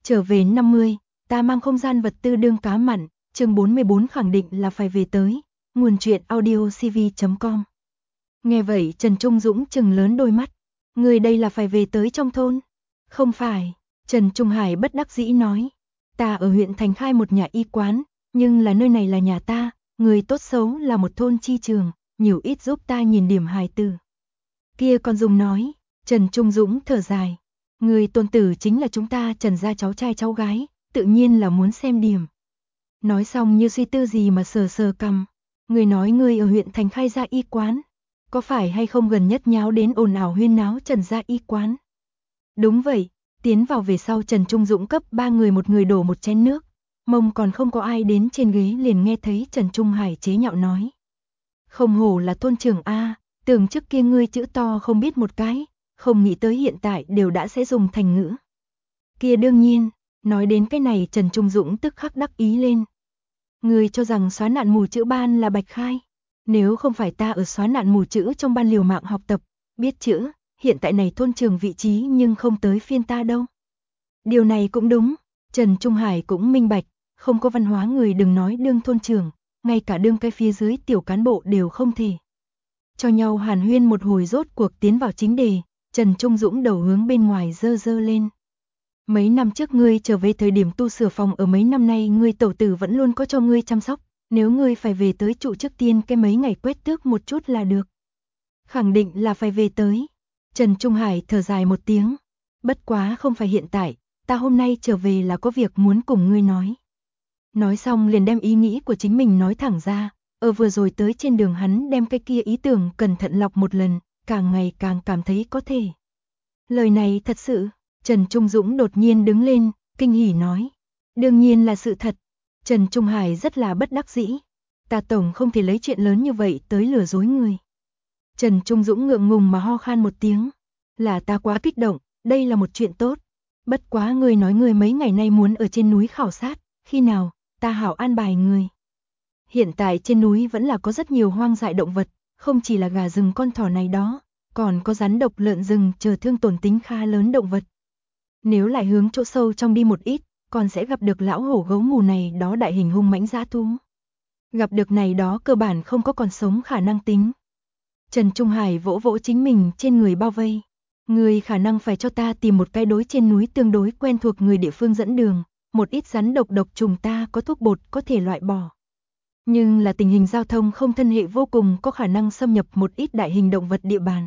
Trở về 50, ta mang không gian vật tư đương cá mặn, chương 44 khẳng định là phải về tới. Nguồn truyện audiocv.com. Nghe vậy Trần Trung Dũng trừng lớn đôi mắt. Người đây là phải về tới trong thôn? Không phải, Trần Trung Hải bất đắc dĩ nói. Ta ở huyện Thành khai một nhà y quán, nhưng là nơi này là nhà ta, người tốt xấu là một thôn chi trường, nhiều ít giúp ta nhìn điểm hài tử. Kia còn dùng nói, Trần Trung Dũng thở dài. Người tôn tử chính là chúng ta Trần gia cháu trai cháu gái, tự nhiên là muốn xem điểm. Nói xong như suy tư gì mà sờ sờ cằm. Người nói người ở huyện Thành khai ra y quán, có phải hay không gần nhất nháo đến ồn ào huyên náo Trần gia y quán? Đúng vậy, tiến vào về sau Trần Trung Dũng cấp 3 người một người đổ một chén nước, mông còn không có ai đến trên ghế liền nghe thấy Trần Trung Hải chế nhạo nói. Không hổ là thôn trưởng A, tưởng trước kia ngươi chữ to không biết một cái, không nghĩ tới hiện tại đều đã sẽ dùng thành ngữ. Kia đương nhiên, nói đến cái này Trần Trung Dũng tức khắc đắc ý lên. Ngươi cho rằng xóa nạn mù chữ ban là bạch khai, nếu không phải ta ở xóa nạn mù chữ trong ban liều mạng học tập, biết chữ, hiện tại này thôn trường vị trí nhưng không tới phiên ta đâu. Điều này cũng đúng, Trần Trung Hải cũng minh bạch, không có văn hóa người đừng nói đương thôn trưởng, ngay cả đương cái phía dưới tiểu cán bộ đều không thể. Cho nhau hàn huyên một hồi rốt cuộc tiến vào chính đề, Trần Trung Dũng đầu hướng bên ngoài dơ dơ lên. Mấy năm trước ngươi trở về thời điểm tu sửa phòng ở mấy năm nay ngươi tẩu tử vẫn luôn có cho ngươi chăm sóc, nếu ngươi phải về tới trụ trước tiên cái mấy ngày quét tước một chút là được. Khẳng định là phải về tới. Trần Trung Hải thở dài một tiếng. Bất quá không phải hiện tại, ta hôm nay trở về là có việc muốn cùng ngươi nói. Nói xong liền đem ý nghĩ của chính mình nói thẳng ra, vừa rồi tới trên đường hắn đem cái kia ý tưởng cẩn thận lọc một lần, càng ngày càng cảm thấy có thể. Lời này thật sự, Trần Trung Dũng đột nhiên đứng lên, kinh hỉ nói. Đương nhiên là sự thật. Trần Trung Hải rất là bất đắc dĩ. Ta tổng không thể lấy chuyện lớn như vậy tới lừa dối người. Trần Trung Dũng ngượng ngùng mà ho khan một tiếng. Là ta quá kích động, đây là một chuyện tốt. Bất quá người nói người mấy ngày nay muốn ở trên núi khảo sát, khi nào, ta hảo an bài người. Hiện tại trên núi vẫn là có rất nhiều hoang dại động vật, không chỉ là gà rừng con thỏ này đó, còn có rắn độc lợn rừng chờ thương tổn tính khá lớn động vật. Nếu lại hướng chỗ sâu trong đi một ít, còn sẽ gặp được lão hổ gấu mù này đó đại hình hung mãnh dã thú. Gặp được này đó cơ bản không có còn sống khả năng tính. Trần Trung Hải vỗ vỗ chính mình trên người bao vây. Người khả năng phải cho ta tìm một cái đối trên núi tương đối quen thuộc người địa phương dẫn đường, một ít rắn độc trùng ta có thuốc bột có thể loại bỏ. Nhưng là tình hình giao thông không thân hệ vô cùng có khả năng xâm nhập một ít đại hình động vật địa bàn.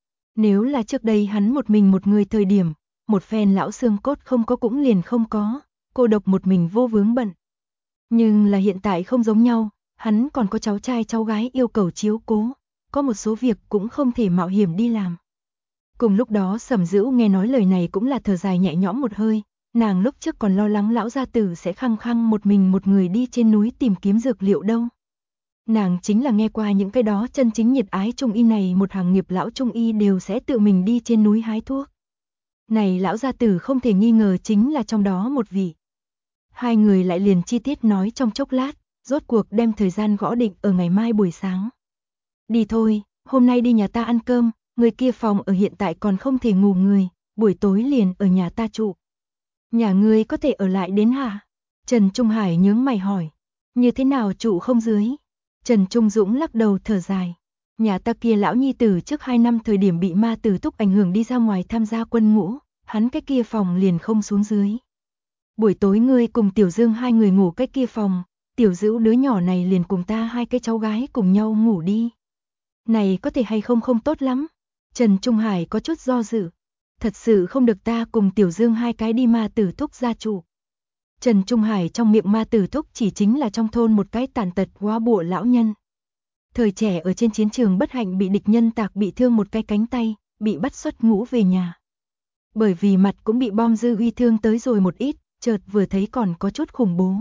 Nếu là trước đây hắn một mình một người thời điểm, một phen lão xương cốt không có cũng liền không có, cô độc một mình vô vướng bận. Nhưng là hiện tại không giống nhau, hắn còn có cháu trai cháu gái yêu cầu chiếu cố, có một số việc cũng không thể mạo hiểm đi làm. Cùng lúc đó Sầm Dữu nghe nói lời này cũng là thở dài nhẹ nhõm một hơi, nàng lúc trước còn lo lắng lão gia tử sẽ khăng khăng một mình một người đi trên núi tìm kiếm dược liệu đâu. Nàng chính là nghe qua những cái đó chân chính nhiệt ái trung y này một hàng nghiệp lão trung y đều sẽ tự mình đi trên núi hái thuốc. Này lão gia tử không thể nghi ngờ chính là trong đó một vị. Hai người lại liền chi tiết nói trong chốc lát, rốt cuộc đem thời gian gõ định ở ngày mai buổi sáng. Đi thôi, hôm nay đi nhà ta ăn cơm, người kia phòng ở hiện tại còn không thể ngủ người, buổi tối liền ở nhà ta trụ. Nhà ngươi có thể ở lại đến hả? Trần Trung Hải nhướng mày hỏi. Như thế nào trụ không dưới? Trần Trung Dũng lắc đầu thở dài. Nhà ta kia lão nhi tử trước 2 năm thời điểm bị ma tử túc ảnh hưởng đi ra ngoài tham gia quân ngũ, hắn cái kia phòng liền không xuống dưới. Buổi tối ngươi cùng Tiểu Dương hai người ngủ cái kia phòng, Tiểu Dữu đứa nhỏ này liền cùng ta hai cái cháu gái cùng nhau ngủ đi. Này có thể hay không không tốt lắm. Trần Trung Hải có chút do dự. Thật sự không được ta cùng Tiểu Dương hai cái đi ma tử thúc gia trụ. Trần Trung Hải trong miệng ma tử thúc chỉ chính là trong thôn một cái tàn tật quá bụa lão nhân. Thời trẻ ở trên chiến trường bất hạnh bị địch nhân tạc bị thương một cái cánh tay, bị bắt xuất ngũ về nhà. Bởi vì mặt cũng bị bom dư uy thương tới rồi một ít, chợt vừa thấy còn có chút khủng bố.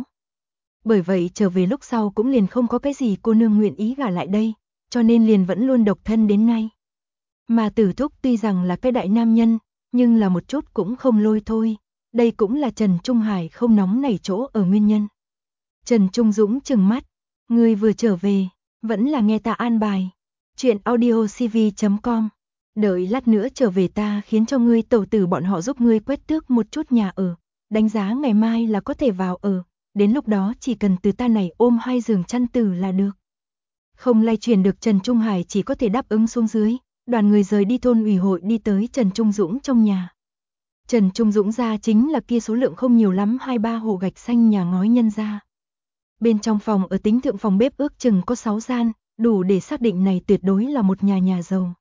Bởi vậy trở về lúc sau cũng liền không có cái gì cô nương nguyện ý gả lại đây, cho nên liền vẫn luôn độc thân đến nay. Mà Tử Thúc tuy rằng là cái đại nam nhân, nhưng là một chút cũng không lôi thôi. Đây cũng là Trần Trung Hải không nóng nảy chỗ ở nguyên nhân. Trần Trung Dũng trừng mắt, ngươi vừa trở về, vẫn là nghe ta an bài. Chuyện audiocv.com. Đợi lát nữa trở về ta khiến cho ngươi tẩu tử bọn họ giúp ngươi quét tước một chút nhà ở. đánh giá ngày mai là có thể vào ở, đến lúc đó chỉ cần từ ta này ôm 2 giường chăn tử là được. Không lay chuyển được Trần Trung Hải chỉ có thể đáp ứng xuống dưới, đoàn người rời đi thôn ủy hội đi tới Trần Trung Dũng trong nhà. Trần Trung Dũng ra chính là kia số lượng không nhiều lắm 2-3 hộ gạch xanh nhà ngói nhân ra. Bên trong phòng ở tính thượng phòng bếp ước chừng có 6 gian, đủ để xác định này tuyệt đối là một nhà giàu.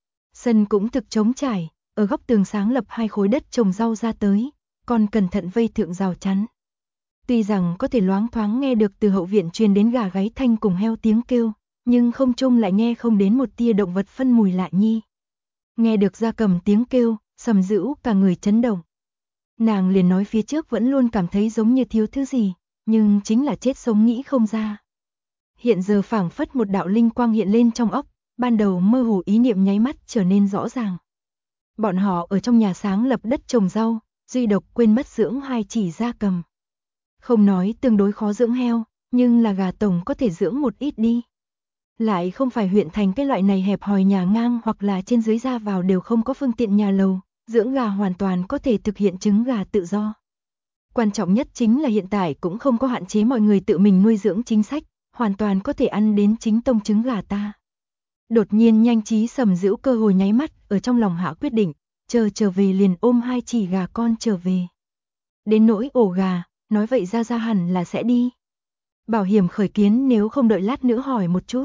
Sân cũng thực trống trải, ở góc tường sáng lập 2 khối đất trồng rau ra tới, còn cẩn thận vây thượng rào chắn. Tuy rằng có thể loáng thoáng nghe được từ hậu viện truyền đến gà gáy thanh cùng heo tiếng kêu, nhưng không trung lại nghe không đến một tia động vật phân mùi lạ nhi. Nghe được gia cầm tiếng kêu, Sầm Dữu cả người chấn động. Nàng liền nói phía trước vẫn luôn cảm thấy giống như thiếu thứ gì, nhưng chính là chết sống nghĩ không ra. Hiện giờ phảng phất một đạo linh quang hiện lên trong óc, ban đầu mơ hồ ý niệm nháy mắt trở nên rõ ràng. Bọn họ ở trong nhà sáng lập đất trồng rau, duy độc quên mất dưỡng 2 chỉ gia cầm. Không nói tương đối khó dưỡng heo, nhưng là gà tổng có thể dưỡng một ít đi. Lại không phải huyện thành cái loại này hẹp hòi nhà ngang hoặc là trên dưới ra vào đều không có phương tiện nhà lầu, dưỡng gà hoàn toàn có thể thực hiện trứng gà tự do. Quan trọng nhất chính là hiện tại cũng không có hạn chế mọi người tự mình nuôi dưỡng chính sách, hoàn toàn có thể ăn đến chính tông trứng gà ta. Đột nhiên nhanh trí Sầm Dữu cơ hội nháy mắt, ở trong lòng hạ quyết định, trở về liền ôm 2 chỉ gà con trở về. Đến nỗi ổ gà, nói vậy ra hẳn là sẽ đi. Bảo hiểm khởi kiến nếu không đợi lát nữa hỏi một chút.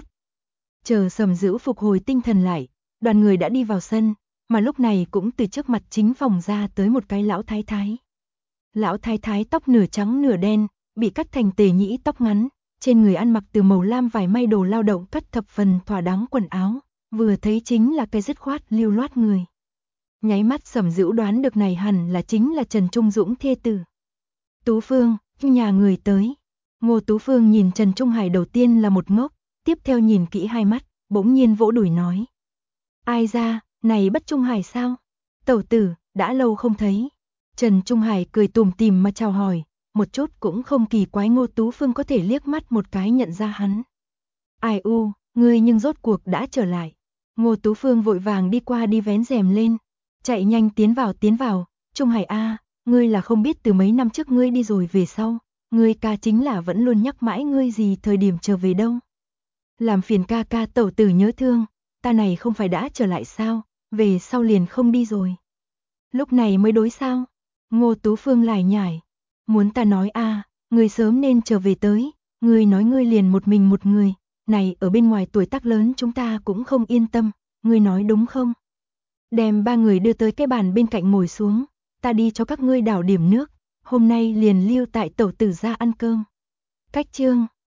Chờ Sầm Dữu phục hồi tinh thần lại, đoàn người đã đi vào sân, mà lúc này cũng từ trước mặt chính phòng ra tới một cái lão thái thái. Lão thái thái tóc nửa trắng nửa đen, bị cắt thành tề nhĩ tóc ngắn, trên người ăn mặc từ màu lam vải may đồ lao động cắt thập phần thỏa đáng quần áo, vừa thấy chính là cái dứt khoát lưu loát người. Nháy mắt Sầm Dữu đoán được này hẳn là chính là Trần Trung Dũng thê tử. Tú Phương, nhà người tới. Ngô Tú Phương nhìn Trần Trung Hải đầu tiên là một ngốc, tiếp theo nhìn kỹ hai mắt, bỗng nhiên vỗ đùi nói. Ai ra, này bất Trung Hải sao? Tẩu tử, đã lâu không thấy. Trần Trung Hải cười tủm tỉm mà chào hỏi, một chút cũng không kỳ quái Ngô Tú Phương có thể liếc mắt một cái nhận ra hắn. Ai u, ngươi nhưng rốt cuộc đã trở lại. Ngô Tú Phương vội vàng đi qua đi vén rèm lên, chạy nhanh tiến vào, Trung Hải a, ngươi là không biết từ mấy năm trước ngươi đi rồi về sau, ngươi ca chính là vẫn luôn nhắc mãi ngươi gì thời điểm trở về đâu. Làm phiền ca ca tẩu tử nhớ thương, ta này không phải đã trở lại sao, về sau liền không đi rồi. Lúc này mới đối sao? Ngô Tú Phương lải nhải, muốn ta nói a, ngươi sớm nên trở về tới, ngươi nói ngươi liền một mình một người, này ở bên ngoài tuổi tác lớn chúng ta cũng không yên tâm, ngươi nói đúng không? Đem 3 người đưa tới cái bàn bên cạnh ngồi xuống, ta đi cho các ngươi đảo điểm nước, hôm nay liền lưu tại tẩu tử ra ăn cơm. Cách chương